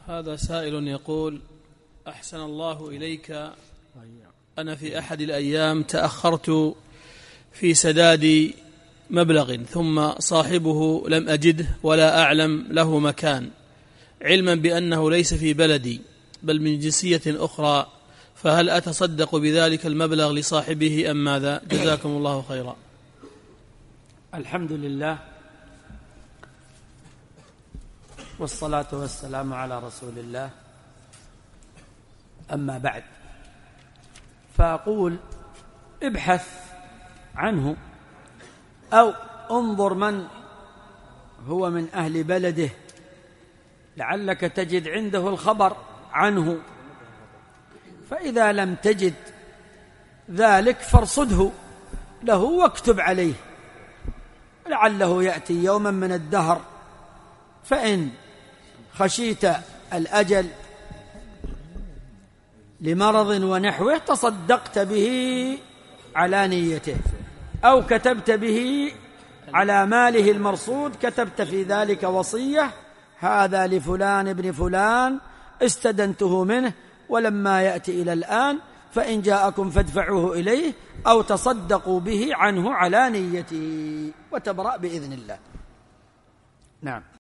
هذا سائل يقول: أحسن الله إليك، أنا في أحد الأيام تأخرت في سداد مبلغ، ثم صاحبه لم أجده ولا أعلم له مكان، علما بأنه ليس في بلدي بل من جنسية أخرى، فهل أتصدق بذلك المبلغ لصاحبه أم ماذا؟ جزاكم الله خيرا. الحمد لله والصلاة والسلام على رسول الله، أما بعد، فأقول ابحث عنه أو انظر من هو من أهل بلده، لعلك تجد عنده الخبر عنه، فإذا لم تجد ذلك فارصده له واكتب عليه، لعله يأتي يوما من الدهر، فإن خشيت الأجل لمرض ونحوه تصدقت به على نيته، أو كتبت به على ماله المرصود، كتبت في ذلك وصية: هذا لفلان ابن فلان استدنته منه ولما يأتي إلى الآن، فإن جاءكم فادفعوه إليه أو تصدقوا به عنه على نيته، وتبرأ بإذن الله. نعم.